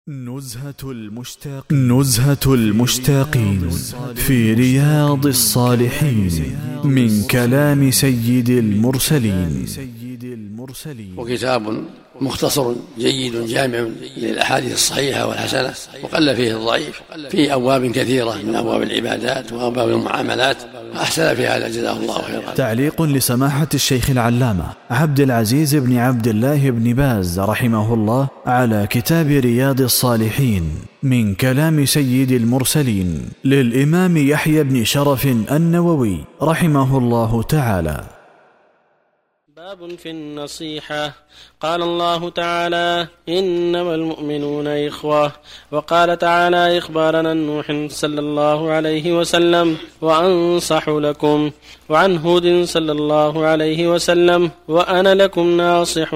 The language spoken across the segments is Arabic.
نزهة المشتاقين في رياض الصالحين من كلام سيد المرسلين. وكتاب مختصر جيد جامع للأحاديث الصحيحة والحسنة، وقل فيه الضعيف، في أبواب كثيرة من أبواب العبادات وأبواب المعاملات، أحسن في هذا جزاه الله خيرا. تعليق لسماحة الشيخ العلامة عبد العزيز بن عبد الله بن باز رحمه الله على كتاب رياض الصالحين من كلام سيد المرسلين للإمام يحيى بن شرف النووي رحمه الله تعالى. باب في النصيحة. قال الله تعالى: إنما المؤمنون إخوة. وقال تعالى إخبارنا نوح صلى الله عليه وسلم: وأنصح لكم. وعن هود صلى الله عليه وسلم: وأنا لكم ناصح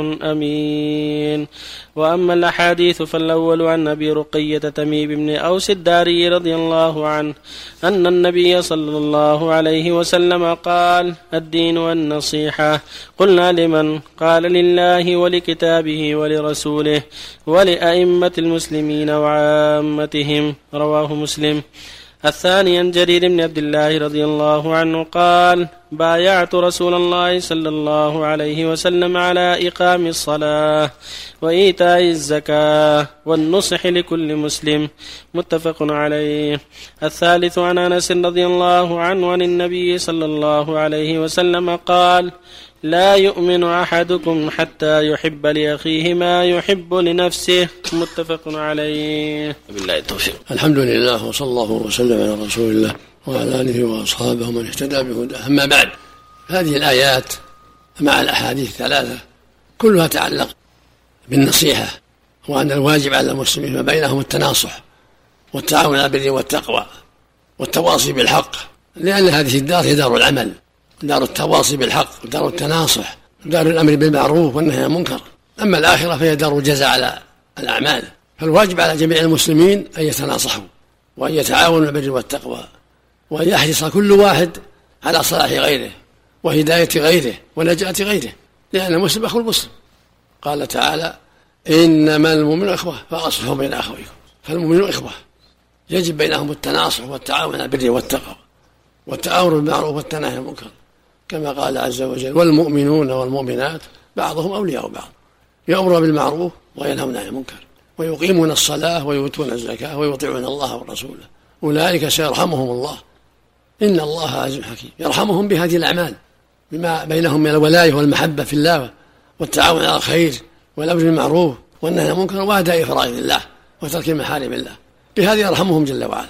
أمين. وأما الأحاديث فالأول عن أبي رقية تميم بن أوس الداري رضي الله عنه أن النبي صلى الله عليه وسلم قال: الدين النصيحة. قلنا: لمن؟ قال: لله ولكتابه ولرسوله ولأئمة المسلمين وعامتهم. رواه مسلم. الثاني عن جرير بن عبد الله رضي الله عنه قال: بايعت رسول الله صلى الله عليه وسلم على إقام الصلاة وإيتاء الزكاة والنصح لكل مسلم. متفق عليه. الثالث عن أنس رضي الله عنه عن النبي صلى الله عليه وسلم قال: لا يؤمن أحدكم حتى يحب لأخيه ما يحب لنفسه. متفق عليه. بالله التوفيق. الحمد لله، وصلى الله وسلم على رسول الله وعلى آله وأصحابه من اهتدى بهداه. أما بعد، هذه الآيات مع الأحاديث الثلاثة كلها تعلق بالنصيحة، وأن الواجب على المسلمين ما بينهم التناصح والتعاون على البر والتقوى والتواصي بالحق، لأن هذه الدار هي دار العمل، دار التواصي بالحق ودار التناصح ودار الأمر بالمعروف والنهي عن المنكر. أما الآخرة فهي دار الجزاء على الأعمال. فالواجب على جميع المسلمين أن يتناصحوا وأن يتعاونوا بالبر والتقوى، وأن يحرص كل واحد على صلاح غيره وهداية غيره ونجاة غيره، لأن المسلم أخو المسلم. قال تعالى: إنما المؤمنون إخوة فأصلحوا بين أخويكم. فالمؤمنون إخوة، يجب بينهم التناصح والتعاون على البر والتقوى والتأمر بالمعروف والنهي عن المنكر، كما قال عز وجل: والمؤمنون والمؤمنات بعضهم أولياء بعض يأمرون بالمعروف وينهون عن المنكر ويقيمون الصلاة ويؤتون الزكاة ويطيعون الله ورسوله أولئك سيرحمهم الله إن الله عزيز حكيم. يرحمهم بهذه الأعمال بما بينهم من الولاية والمحبة في الله والتعاون على الخير والأمر بالمعروف والنهي عن المنكر وأداء فرائض الله وترك محارم الله، بهذه يرحمهم جل وعلا.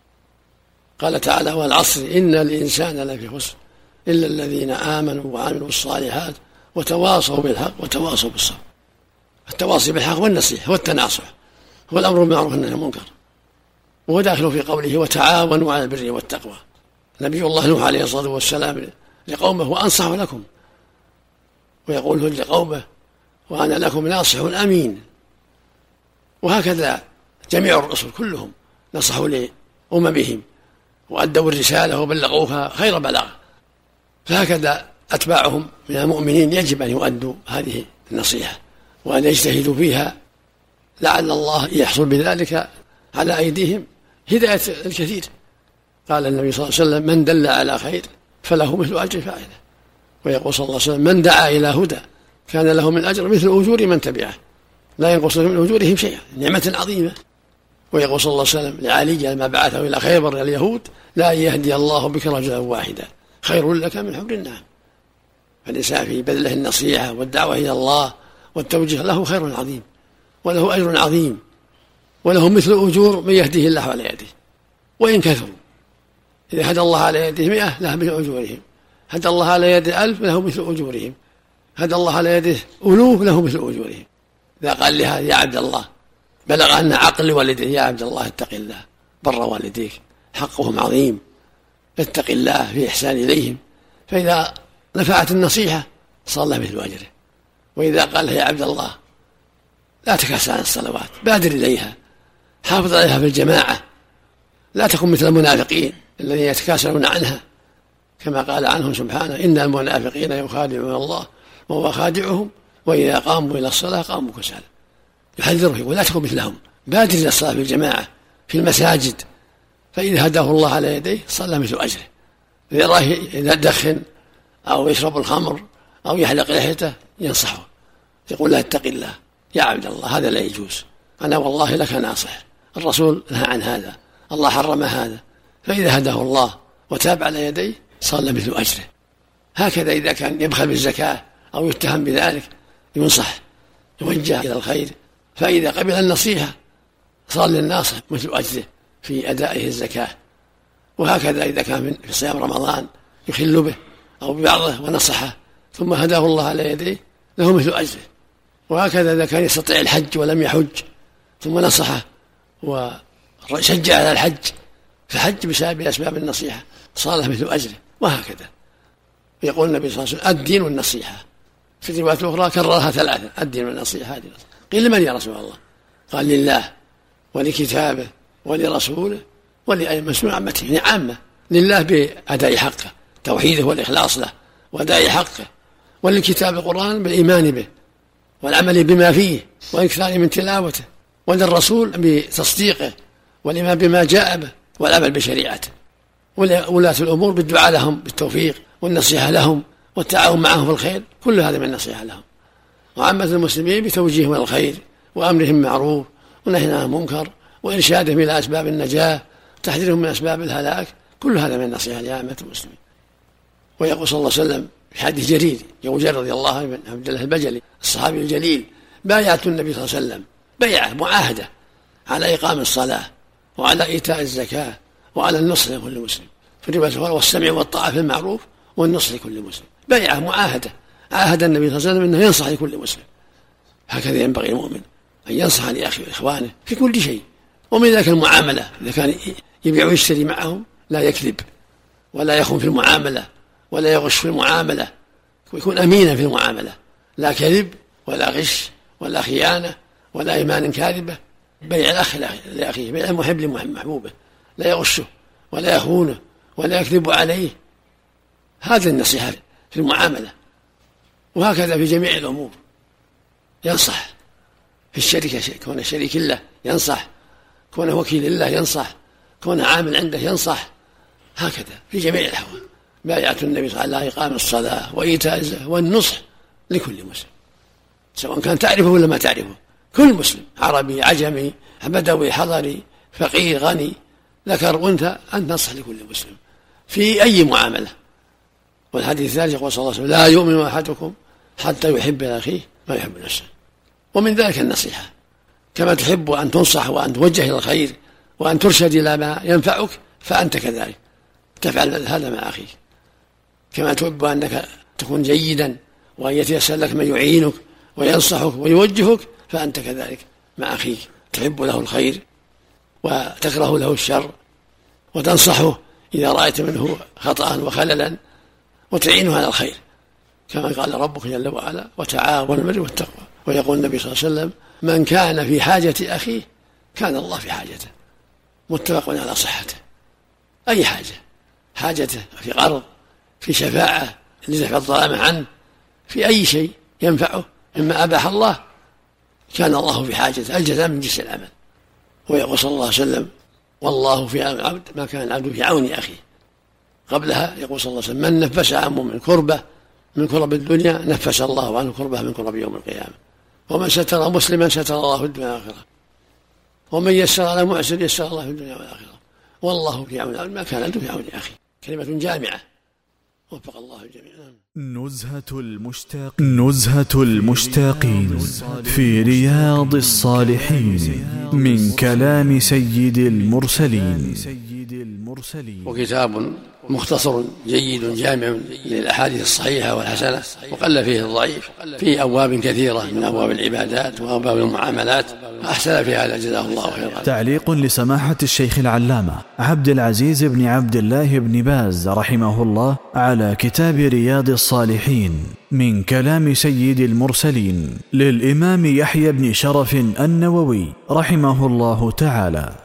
قال تعالى: والعصر إن الإنسان لفي خسر إلا الذين آمنوا وعملوا الصالحات وتواصوا بالحق وتواصوا بالصبر. التواصي بالحق والنصيحة والتناصح هو الأمر بالمعروف والنهي عن المنكر، وهو داخل في قوله: وتعاونوا على البر والتقوى. نبي الله نوح عليه الصلاة والسلام لقومه: وأنصح لكم، ويقول لقومه: وأنا لكم ناصح أمين. وهكذا جميع الرسل كلهم نصحوا لأممهم وأدوا الرسالة وبلغوها خير بلاغ، فهكذا أتباعهم من المؤمنين يجب أن يؤدوا هذه النصيحة وأن يجتهدوا فيها، لعل الله يحصل بذلك على أيديهم هداية الكثير. قال النبي صلى الله عليه وسلم: من دل على خير فله مثل أجر فاعله. ويقول صلى الله عليه وسلم: من دعا إلى هدى كان له من أجر مثل أجور من تبعه لا ينقص من أجورهم شيئا. نعمة عظيمة. ويقول صلى الله عليه وسلم لعلي لما بعثه إلى خيبر اليهود: لا يهدي الله بك رجلا واحدا خير لك من حمر النعم. فالإنسان في بذله النصيحة والدعوة إلى الله والتوجيه له خير عظيم وله أجر عظيم وله مثل أجور من يهديه الله على يده وإن كثروا. إذا هدى الله على يده 100 له مثل أجورهم، هدى الله على يده 1000 له مثل أجورهم، هدى الله على يده 1000 له مثل أجورهم. إذا قال لها: يا عبد الله، بلغ أن عقل والديه: يا عبد الله اتق الله، بر والديك حقهم عظيم، اتق الله في إحسان إليهم. فإذا نفعت النصيحة صار له مثل أجره. وإذا قال: يا عبد الله، لا تكاسل عن الصلوات، بادر إليها، حافظ عليها في الجماعة، لا تكن مثل المنافقين الذين يتكاسلون عنها، كما قال عنهم سبحانه: إن المنافقين يخادعون الله وهو خادعهم وإذا قاموا إلى الصلاة قاموا كسالى. يحذره ولا تكن مثلهم، بادر إلى الصلاة بالجماعة في المساجد، فإذا هداه الله على يديه صلى مثل أجره. إذا راه يدخن أو يشرب الخمر أو يحلق لحيته ينصحه، يقول له اتق الله يا عبد الله، هذا لا يجوز، أنا والله لك ناصح، الرسول نهى عن هذا، الله حرم هذا. فإذا هداه الله وتاب على يديه صلى مثل أجره. هكذا إذا كان يبخل بالزكاة أو يتهم بذلك ينصح، يوجه إلى الخير، فإذا قبل النصيحة صلى الناصح مثل أجره في أدائه الزكاة. وهكذا إذا كان في صيام رمضان يخل به أو ببعضه ونصحه ثم هداه الله على يديه له مثل أجره. وهكذا إذا كان يستطيع الحج ولم يحج ثم نصحه وشجع على الحج فحج بأسباب النصيحة صار مثل أجره. وهكذا يقول النبي صلى الله عليه وسلم الدين والنصيحة. في رواية أخرى كررها 3: الدين والنصيحة. قيل لمن يا رسول الله؟ قال لله ولكتابه ولرسوله ولأئمة عامته، يعني عامة. لله بأداء حقه، توحيده والإخلاص له وأداء حقه، وللكتاب القرآن بالإيمان به والعمل بما فيه والإكثار من تلاوته، وللرسول بتصديقه والإيمان بما جاء به والعمل بشريعته، ولاة الأمور بالدعاء لهم بالتوفيق والنصيحة لهم والتعاون معهم في الخير، كل هذا من النصيحة لهم. وعامة المسلمين بتوجيههم إلى الخير وأمرهم معروف ونهيهم عن المنكر وإرشادهم إلى أسباب النجاة وتحذيرهم من أسباب الهلاك، كل هذا من النصيحة لعامة المسلمين. ويقول صلى الله عليه وسلم في حديث جرير، يقول جرير رضي الله عنه بن عبد الله البجلي الصحابي الجليل: بايعت النبي صلى الله عليه وسلم بيعة معاهدة على إقام الصلاة وعلى إيتاء الزكاة وعلى النصر لكل مسلم، في الرواية والسمع والطاعة في المعروف والنصر لكل مسلم. بيعة معاهدة، عاهد النبي صلى الله عليه وسلم أنه ينصح لكل مسلم. هكذا ينبغي المؤمن أن ينصح لأخيه وإخوانه في كل شيء. ومن ذلك المعاملة، إذا كان يبيع ويشتري معهم لا يكذب ولا يخون في المعاملة ولا يغش في المعاملة، ويكون أمينا في المعاملة، لا كذب ولا غش ولا خيانة ولا إيمان كاذبة. بيع الأخ لأخيه، بيع المحب لمحبوبه، لا يغشه ولا يخونه ولا يكذب عليه. هذه النصيحة في المعاملة. وهكذا في جميع الأمور ينصح، في الشركة كونه شريك الله ينصح، كونه وكيل الله ينصح، كونه عامل عنده ينصح. هكذا في جميع الأحوال. بايعة النبي صلى الله عليه وسلم إقام الصلاة وإيتاء الزكاة والنصح لكل مسلم، سواء كان تعرفه ولا ما تعرفه. كل مسلم، عربي عجمي بدوي حضري فقير غني ذكر أنثى، أن تنصح لكل مسلم في أي معاملة. والحديث الثالث يقول صلى الله عليه وسلم: لا يؤمن أحدكم حتى يحب لأخيه ما يحب نفسه. ومن ذلك النصيحة، كما تحب أن تنصح وأن توجه إلى الخير وأن ترشد إلى ما ينفعك فأنت كذلك تفعل هذا مع أخيك، كما تحب أنك تكون جيدا وأن يتيسر لك من يعينك وينصحك ويوجهك، فأنت كذلك مع أخيك تحب له الخير وتكره له الشر وتنصحه إذا رأيت منه خطأ وخللا وتعينه على الخير، كما قال ربك جل وعلا: وتعاونوا على البر والتقوى. ويقول النبي صلى الله عليه وسلم: من كان في حاجة أخيه كان الله في حاجته. متفق على صحته. أي حاجته في قرض، في شفاعة لدفع الظلام عنه، في أي شيء ينفعه مما أباح الله كان الله في حاجته. الجزاء من جنس العمل. ويقول صلى الله عليه وسلم: والله في عون العبد ما كان العبد في عون أخيه. قبلها يقول صلى الله عليه وسلم: من نفس عن مؤمن كربة من كرب الدنيا نفس الله عنه كربة من كرب يوم القيامة. ومن ستر مسلما ستر الله في الدنيا والآخرة، ومن يسر على معسر يسر الله في الدنيا والآخرة. والله في عون العبد ما كان العبد في عون أخيه. كلمة جامعة وفق الله الجميع. نزهة المشتاقين في رياض الصالحين من كلام سيد المرسلين. وكتاب مختصر جيد جامع للأحاديث الصحيحة والحسنة، وقل فيه الضعيف، في أبواب كثيرة من أبواب العبادات وأبواب المعاملات، أحسن في هذا جزاه الله خيرا. تعليق لسماحة الشيخ العلامة عبد العزيز بن عبد الله بن باز رحمه الله على كتاب رياض الصالحين من كلام سيد المرسلين للإمام يحيى بن شرف النووي رحمه الله تعالى.